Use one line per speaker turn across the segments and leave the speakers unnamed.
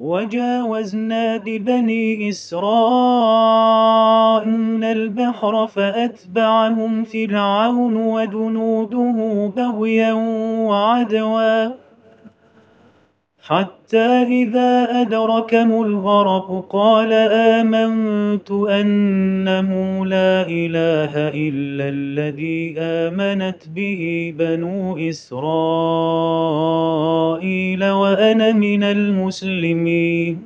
وجاوزنا ببني إسرائيل البحر فأتبعهم فرعون وجنوده بغيا وعدوا حتى إذا أدركه الغرق قال آمنت أنه لا إله إلا الذي آمنت به بنو إسرائيل وأنا من المسلمين.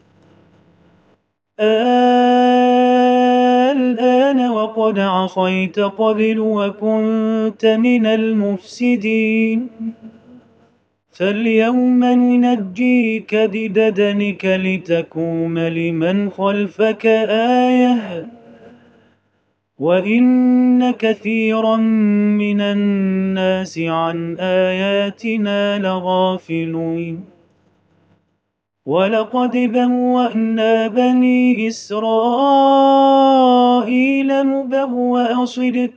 الآن وقد عصيت قبل وكنت من المفسدين فاليوم ننجيك ببدنك لتكون لمن خلفك آية وإن كثيرا من الناس عن آياتنا لغافلون. ولقد بوأنا بني إسرائيل مبوأ صدق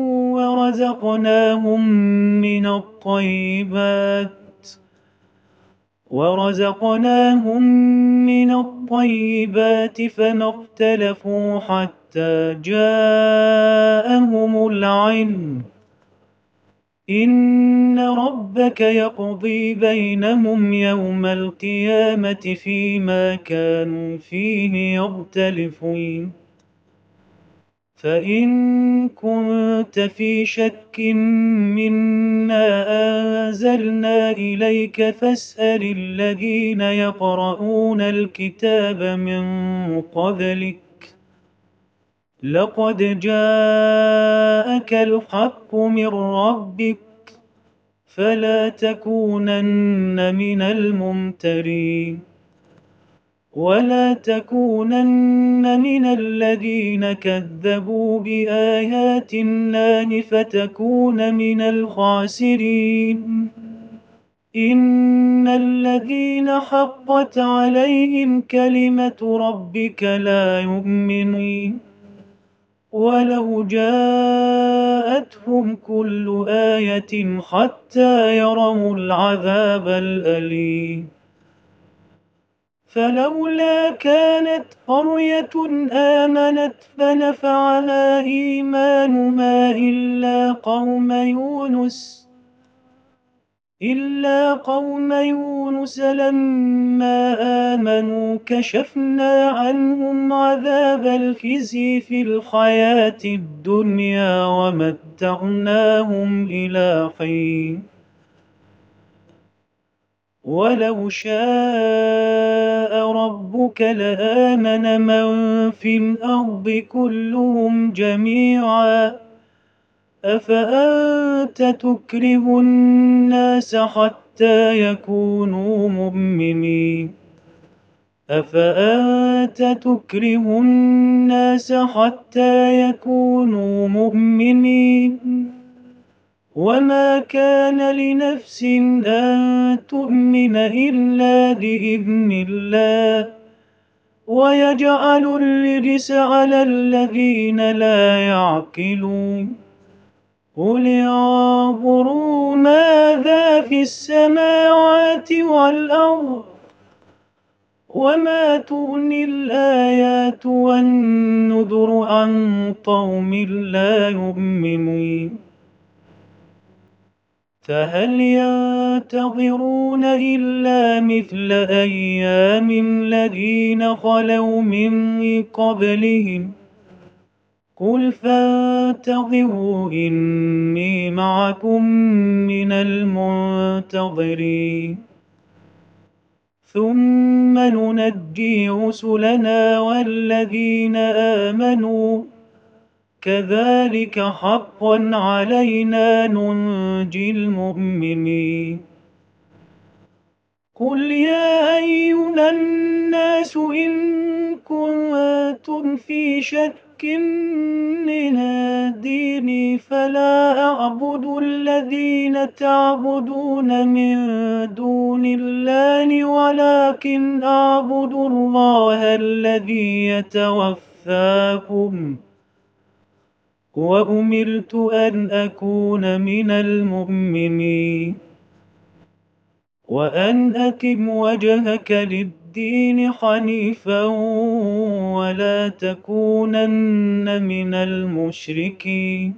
ورزقناهم من الطيبات فما اختلفوا حتى جاءهم العلم. إن ربك يقضي بينهم يوم القيامة فيما كانوا فيه يختلفون. فإن كنت في شك مما أنزلنا إليك فاسأل الذين يقرؤون الكتاب من قبلك لقد جاءك الحق من ربك فلا تكونن من الممترين ولا تكونن من الذين كذبوا بآيات الله فتكون من الخاسرين. إن الذين حقت عليهم كلمة ربك لا يؤمنون ولو جاءتهم كل آية حتى يروا العذاب الأليم. فلولا كانت قرية آمنت فنفعها إيمانها إلا قوم يونس لما آمنوا كشفنا عنهم عذاب الخزي في الحياة الدنيا ومتعناهم إلى حين. ولو شاء ربك لآمن من في الأرض كلهم جميعا أفأنت تكره الناس حتى يكونوا مؤمنين وما كان لنفس أن تؤمن إلا بإذن الله ويجعل الرجس على الذين لا يعقلون. قل انظروا ماذا في السماوات والأرض وما تغني الآيات والنذر عن قوم لا يؤمنون. فهل ينتظرون إلا مثل أيام الذين خلوا من قبلهم قل فانتظروا إني معكم من المنتظرين. ثم ننجي رسلنا والذين آمنوا كذلك حقا علينا ننجي المؤمنين. قل يا أيها الناس إن كنتم في شك من ديني فلا أعبد الذين تعبدون من دون الله ولكن أعبد الله الذي يتوفاكم وأمرت أن أكون من المؤمنين وأن أقم وجهك للدين الدين حنيفا ولا تكونن من المشركين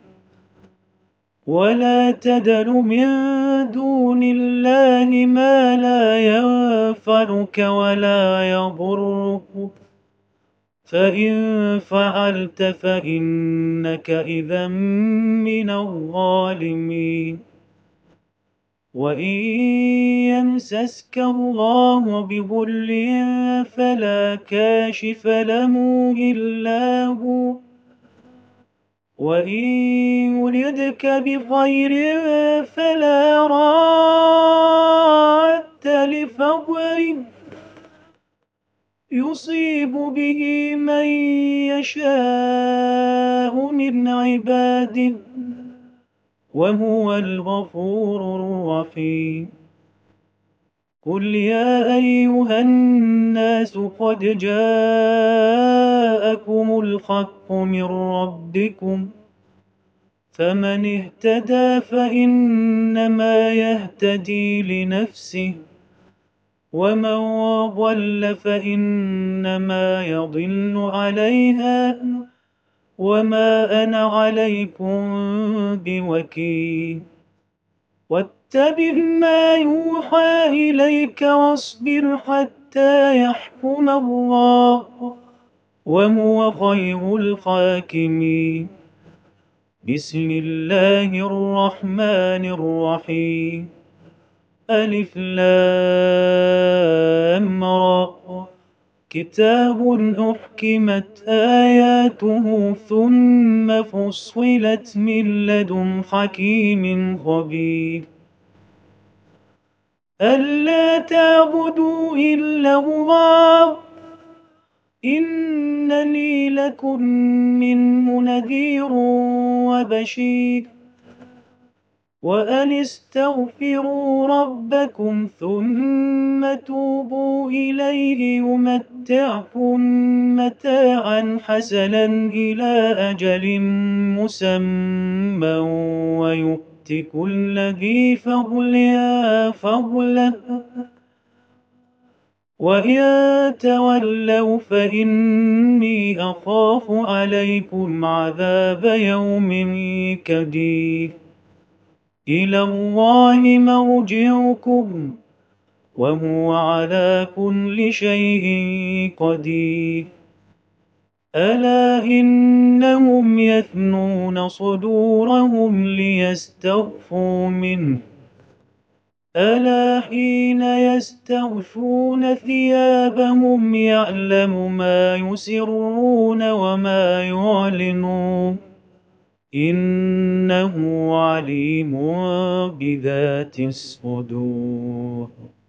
ولا تدع من دون الله ما لا ينفعك ولا يضرك فإن فعلت فإنك إذا من الظالمين وإن يمسسك الله بضر فلا كاشف له إلا هو وإن يردك بخير فلا راد لفضله يصيب به من يشاء من عباده وهو الغفور الرحيم قل يا أيها الناس قد جاءكم الحق من ربكم فمن اهتدى فإنما يهتدي لنفسه ومن ضل فإنما يضل عليها وما أنا عليكم بوكيل واتبع ما يوحى إليك واصبر حتى يحكم الله وهو خير الحاكمين بسم الله الرحمن الرحيم ألف لام را كتاب أحكمت آياته ثم فصلت من لدن حكيم خبير ألا تعبدوا إلا الله إنني لكم منه نذير وبشير وأن استغفروا ربكم ثم توبوا إليه يمتعكم متاعا حسنا إلى أجل مسمى ويؤت كل ذي فضل فضله وإن تولوا فإني أخاف عليكم عذاب يوم كبير إلى الله مرجعكم وهو على كل شيء قدير ألا إنهم يثنون صدورهم ليستخفوا منه ألا حين يستغشون ثيابهم يعلم ما يسرون وما يعلنون إنه عليم بذات الصدور